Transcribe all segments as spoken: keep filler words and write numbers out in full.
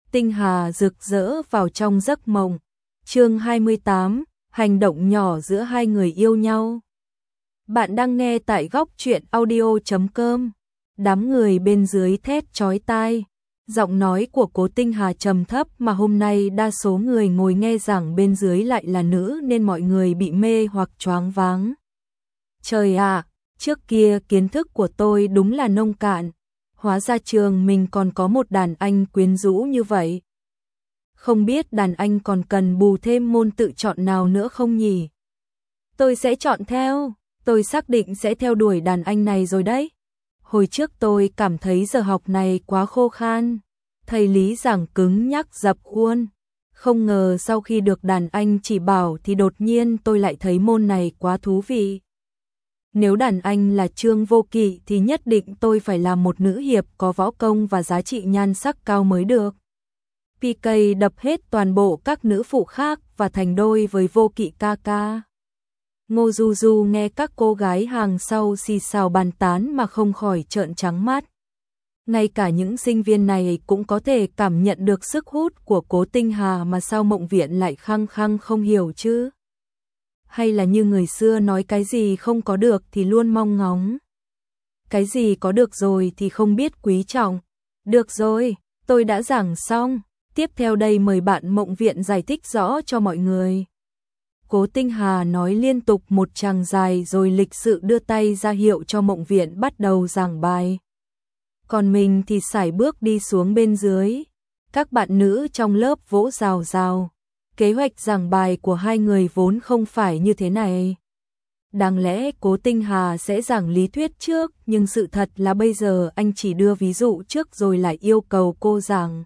tinh hà rực rỡ vào trong giấc mộng. Chương hai mươi tám, hành động nhỏ giữa hai người yêu nhau. Bạn đang nghe tại góc truyện audio chấm com. Đám người bên dưới thét chói tai. Giọng nói của Cố Tinh Hà trầm thấp mà hôm nay đa số người ngồi nghe giảng bên dưới lại là nữ nên mọi người bị mê hoặc choáng váng. Trời ạ, trước kia kiến thức của tôi đúng là nông cạn. Hóa ra trường mình còn có một đàn anh quyến rũ như vậy. Không biết đàn anh còn cần bù thêm môn tự chọn nào nữa không nhỉ? Tôi sẽ chọn theo, tôi xác định sẽ theo đuổi đàn anh này rồi đấy. Hồi trước tôi cảm thấy giờ học này quá khô khan, thầy lý giảng cứng nhắc dập khuôn. Không ngờ sau khi được đàn anh chỉ bảo thì đột nhiên tôi lại thấy môn này quá thú vị. Nếu đàn anh là Trương Vô Kỵ thì nhất định tôi phải là một nữ hiệp có võ công và giá trị nhan sắc cao mới được. pê ca đập hết toàn bộ các nữ phụ khác và thành đôi với Vô Kỵ ca ca. Ngô Du Du nghe các cô gái hàng sau xì xào bàn tán mà không khỏi trợn trắng mắt. Ngay cả những sinh viên này cũng có thể cảm nhận được sức hút của Cố Tinh Hà mà sao Mộng Viện lại khăng khăng không hiểu chứ? Hay là như người xưa nói cái gì không có được thì luôn mong ngóng. Cái gì có được rồi thì không biết quý trọng. Được rồi, tôi đã giảng xong. Tiếp theo đây mời bạn Mộng Viện giải thích rõ cho mọi người. Cố Tinh Hà nói liên tục một tràng dài rồi lịch sự đưa tay ra hiệu cho Mộng Viện bắt đầu giảng bài. Còn mình thì sải bước đi xuống bên dưới. Các bạn nữ trong lớp vỗ rào rào. Kế hoạch giảng bài của hai người vốn không phải như thế này. Đáng lẽ Cố Tinh Hà sẽ giảng lý thuyết trước, nhưng sự thật là bây giờ anh chỉ đưa ví dụ trước rồi lại yêu cầu cô giảng.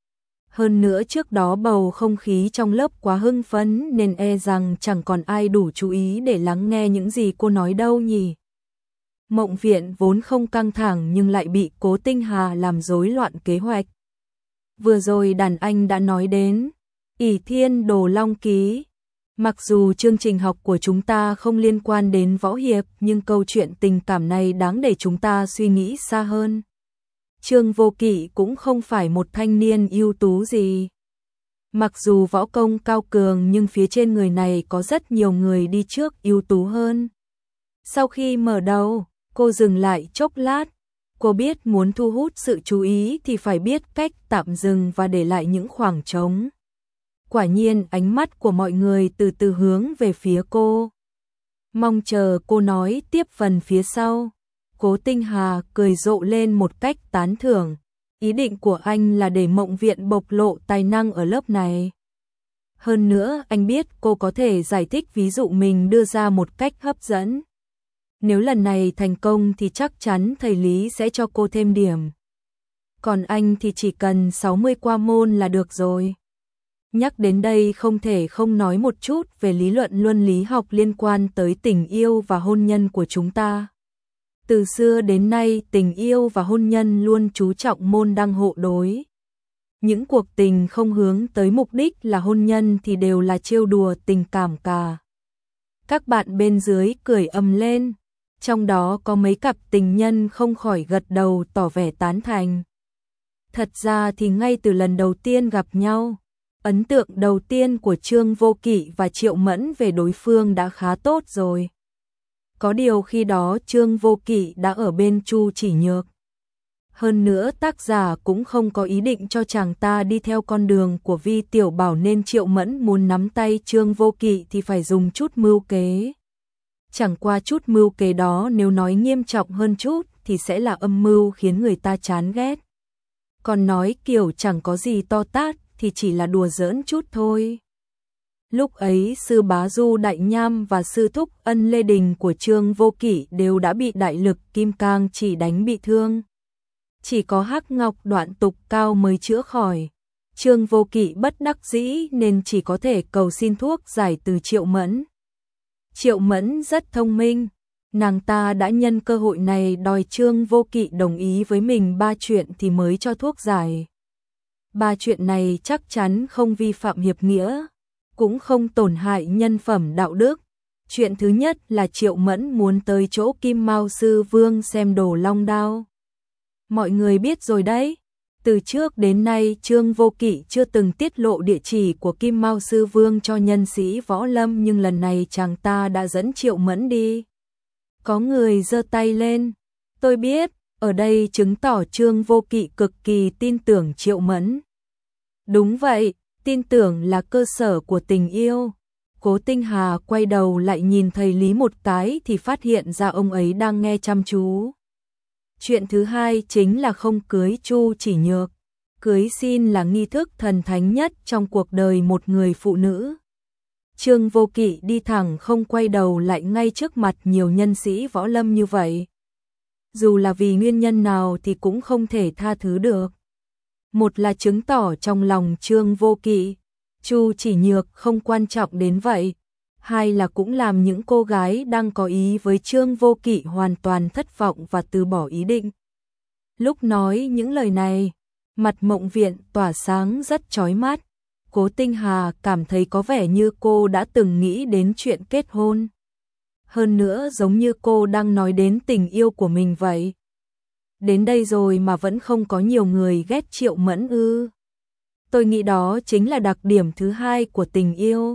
Hơn nữa trước đó bầu không khí trong lớp quá hưng phấn nên e rằng chẳng còn ai đủ chú ý để lắng nghe những gì cô nói đâu nhỉ. Mộng Viện vốn không căng thẳng nhưng lại bị Cố Tinh Hà làm rối loạn kế hoạch. Vừa rồi đàn anh đã nói đến ỷ thiên đồ long ký. Mặc dù chương trình học của chúng ta không liên quan đến võ hiệp nhưng câu chuyện tình cảm này đáng để chúng ta suy nghĩ xa hơn. Trương Vô Kỵ cũng không phải một thanh niên ưu tú gì. Mặc dù võ công cao cường nhưng phía trên người này có rất nhiều người đi trước ưu tú hơn. Sau khi mở đầu, cô dừng lại chốc lát. Cô biết muốn thu hút sự chú ý thì phải biết cách tạm dừng và để lại những khoảng trống. Quả nhiên ánh mắt của mọi người từ từ hướng về phía cô. Mong chờ cô nói tiếp phần phía sau. Cố Tinh Hà cười rộ lên một cách tán thưởng. Ý định của anh là để Mộng Viện bộc lộ tài năng ở lớp này. Hơn nữa anh biết cô có thể giải thích ví dụ mình đưa ra một cách hấp dẫn. Nếu lần này thành công thì chắc chắn thầy Lý sẽ cho cô thêm điểm. Còn anh thì chỉ cần sáu mươi qua môn là được rồi. Nhắc đến đây không thể không nói một chút về lý luận luân lý học liên quan tới tình yêu và hôn nhân của chúng ta. Từ xưa đến nay tình yêu và hôn nhân luôn chú trọng môn đăng hộ đối. Những cuộc tình không hướng tới mục đích là hôn nhân thì đều là trêu đùa tình cảm cả. Các bạn bên dưới cười ầm lên, trong đó có mấy cặp tình nhân không khỏi gật đầu tỏ vẻ tán thành. Thật ra thì ngay từ lần đầu tiên gặp nhau, ấn tượng đầu tiên của Trương Vô Kỵ và Triệu Mẫn về đối phương đã khá tốt rồi. Có điều khi đó Trương Vô Kỵ đã ở bên Chu Chỉ Nhược. Hơn nữa tác giả cũng không có ý định cho chàng ta đi theo con đường của Vi Tiểu Bảo nên Triệu Mẫn muốn nắm tay Trương Vô Kỵ thì phải dùng chút mưu kế. Chẳng qua chút mưu kế đó nếu nói nghiêm trọng hơn chút thì sẽ là âm mưu khiến người ta chán ghét. Còn nói kiểu chẳng có gì to tát thì chỉ là đùa giỡn chút thôi. Lúc ấy sư Bá Du Đại Nham và sư thúc Ân Lê Đình của Trương Vô Kỵ đều đã bị đại lực kim cang chỉ đánh bị thương. Chỉ có Hắc Ngọc Đoạn Tục Cao mới chữa khỏi. Trương Vô Kỵ bất đắc dĩ nên chỉ có thể cầu xin thuốc giải từ Triệu Mẫn. Triệu Mẫn rất thông minh. Nàng ta đã nhân cơ hội này đòi Trương Vô Kỵ đồng ý với mình ba chuyện thì mới cho thuốc giải. Ba chuyện này chắc chắn không vi phạm hiệp nghĩa, cũng không tổn hại nhân phẩm đạo đức. Chuyện thứ nhất là Triệu Mẫn muốn tới chỗ Kim Mao Sư Vương xem đồ long đao. Mọi người biết rồi đấy, Từ trước đến nay Trương Vô Kỵ chưa từng tiết lộ địa chỉ của Kim Mao Sư Vương cho nhân sĩ võ lâm, nhưng lần này chàng ta đã dẫn Triệu Mẫn đi. Có người giơ tay lên. Tôi biết, ở đây chứng tỏ Trương Vô Kỵ cực kỳ tin tưởng Triệu Mẫn. Đúng vậy, tin tưởng là cơ sở của tình yêu. Cố Tinh Hà quay đầu lại nhìn thầy Lý một cái thì phát hiện ra ông ấy đang nghe chăm chú. Chuyện thứ hai chính là không cưới Chu Chỉ Nhược. Cưới xin là nghi thức thần thánh nhất trong cuộc đời một người phụ nữ. Trương Vô Kỵ đi thẳng không quay đầu lại ngay trước mặt nhiều nhân sĩ võ lâm như vậy. Dù là vì nguyên nhân nào thì cũng không thể tha thứ được. Một là chứng tỏ trong lòng Trương Vô Kỵ, Chu Chỉ Nhược không quan trọng đến vậy. Hai là cũng làm những cô gái đang có ý với Trương Vô Kỵ hoàn toàn thất vọng và từ bỏ ý định. Lúc nói những lời này, mặt Mộng Viện tỏa sáng rất chói mắt. Cố Tinh Hà cảm thấy có vẻ như cô đã từng nghĩ đến chuyện kết hôn. Hơn nữa giống như cô đang nói đến tình yêu của mình vậy. Đến đây rồi mà vẫn không có nhiều người ghét Triệu Mẫn ư? Tôi nghĩ đó chính là đặc điểm thứ hai của tình yêu.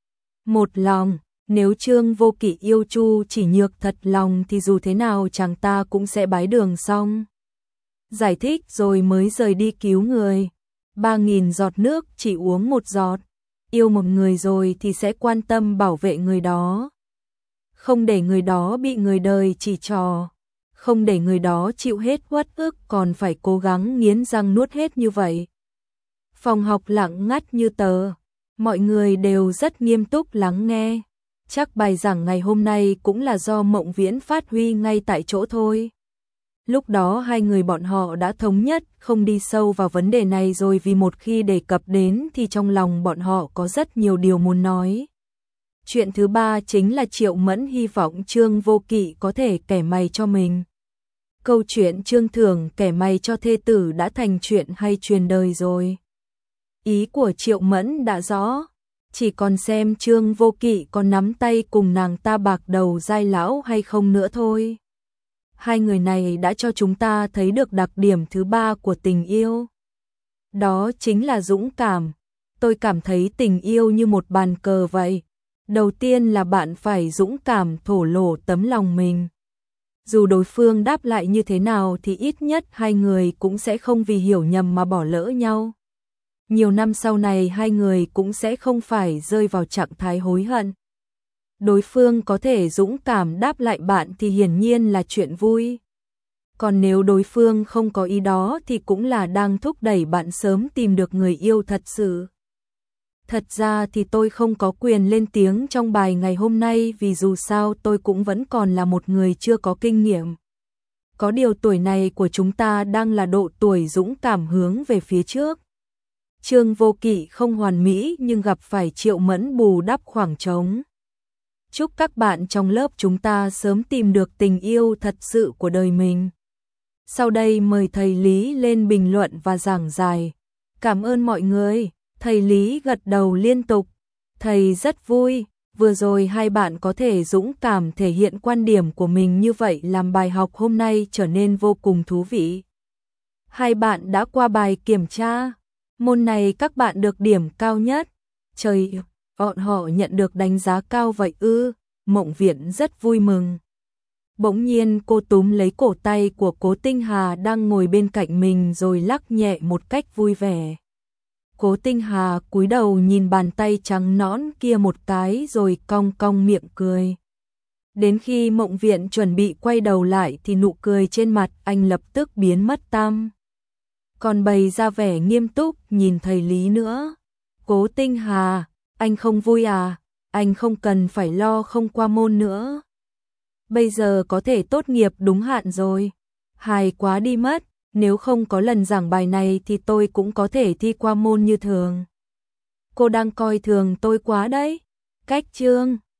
Một lòng, nếu Trương Vô Kỵ yêu Chu Chỉ Nhược thật lòng thì dù thế nào chàng ta cũng sẽ bái đường xong. Giải thích rồi mới rời đi cứu người. Ba nghìn giọt nước chỉ uống một giọt. Yêu một người rồi thì sẽ quan tâm bảo vệ người đó. Không để người đó bị người đời chỉ trò. Không để người đó chịu hết uất ức còn phải cố gắng nghiến răng nuốt hết như vậy. Phòng học lặng ngắt như tờ. Mọi người đều rất nghiêm túc lắng nghe. Chắc bài giảng ngày hôm nay cũng là do Mộng Viễn phát huy ngay tại chỗ thôi. Lúc đó hai người bọn họ đã thống nhất không đi sâu vào vấn đề này rồi, vì một khi đề cập đến thì trong lòng bọn họ có rất nhiều điều muốn nói. Chuyện thứ ba chính là Triệu Mẫn hy vọng Trương Vô Kỵ có thể kẻ mày cho mình. Câu chuyện Trương Thưởng kẻ mày cho thê tử đã thành chuyện hay truyền đời rồi. Ý của Triệu Mẫn đã rõ, chỉ còn xem Trương Vô Kỵ có nắm tay cùng nàng ta bạc đầu giai lão hay không nữa thôi. Hai người này đã cho chúng ta thấy được đặc điểm thứ ba của tình yêu. Đó chính là dũng cảm. Tôi cảm thấy tình yêu như một bàn cờ vậy. Đầu tiên là bạn phải dũng cảm thổ lộ tấm lòng mình. Dù đối phương đáp lại như thế nào thì ít nhất hai người cũng sẽ không vì hiểu nhầm mà bỏ lỡ nhau. Nhiều năm sau này hai người cũng sẽ không phải rơi vào trạng thái hối hận. Đối phương có thể dũng cảm đáp lại bạn thì hiển nhiên là chuyện vui. Còn nếu đối phương không có ý đó thì cũng là đang thúc đẩy bạn sớm tìm được người yêu thật sự. Thật ra thì tôi không có quyền lên tiếng trong bài ngày hôm nay, vì dù sao tôi cũng vẫn còn là một người chưa có kinh nghiệm. Có điều tuổi này của chúng ta đang là độ tuổi dũng cảm hướng về phía trước. Trương Vô Kỵ không hoàn mỹ nhưng gặp phải Triệu Mẫn bù đắp khoảng trống. Chúc các bạn trong lớp chúng ta sớm tìm được tình yêu thật sự của đời mình. Sau đây mời thầy Lý lên bình luận và giảng giải. Cảm ơn mọi người. Thầy Lý gật đầu liên tục. Thầy rất vui, vừa rồi hai bạn có thể dũng cảm thể hiện quan điểm của mình như vậy làm bài học hôm nay trở nên vô cùng thú vị. Hai bạn đã qua bài kiểm tra. Môn này các bạn được điểm cao nhất. Trời, bọn họ nhận được đánh giá cao vậy ư? Mộng Viện rất vui mừng. Bỗng nhiên cô túm lấy cổ tay của Cố Tinh Hà đang ngồi bên cạnh mình rồi lắc nhẹ một cách vui vẻ. Cố Tinh Hà cúi đầu nhìn bàn tay trắng nõn kia một cái rồi cong cong miệng cười. Đến khi Mộng Viện chuẩn bị quay đầu lại thì nụ cười trên mặt anh lập tức biến mất tăm. Còn bày ra vẻ nghiêm túc nhìn thầy Lý nữa. Cố Tinh Hà, anh không vui à? Anh không cần phải lo không qua môn nữa. Bây giờ có thể tốt nghiệp đúng hạn rồi. Hài quá đi mất. Nếu không có lần giảng bài này thì tôi cũng có thể thi qua môn như thường. Cô đang coi thường tôi quá đấy. Cách chương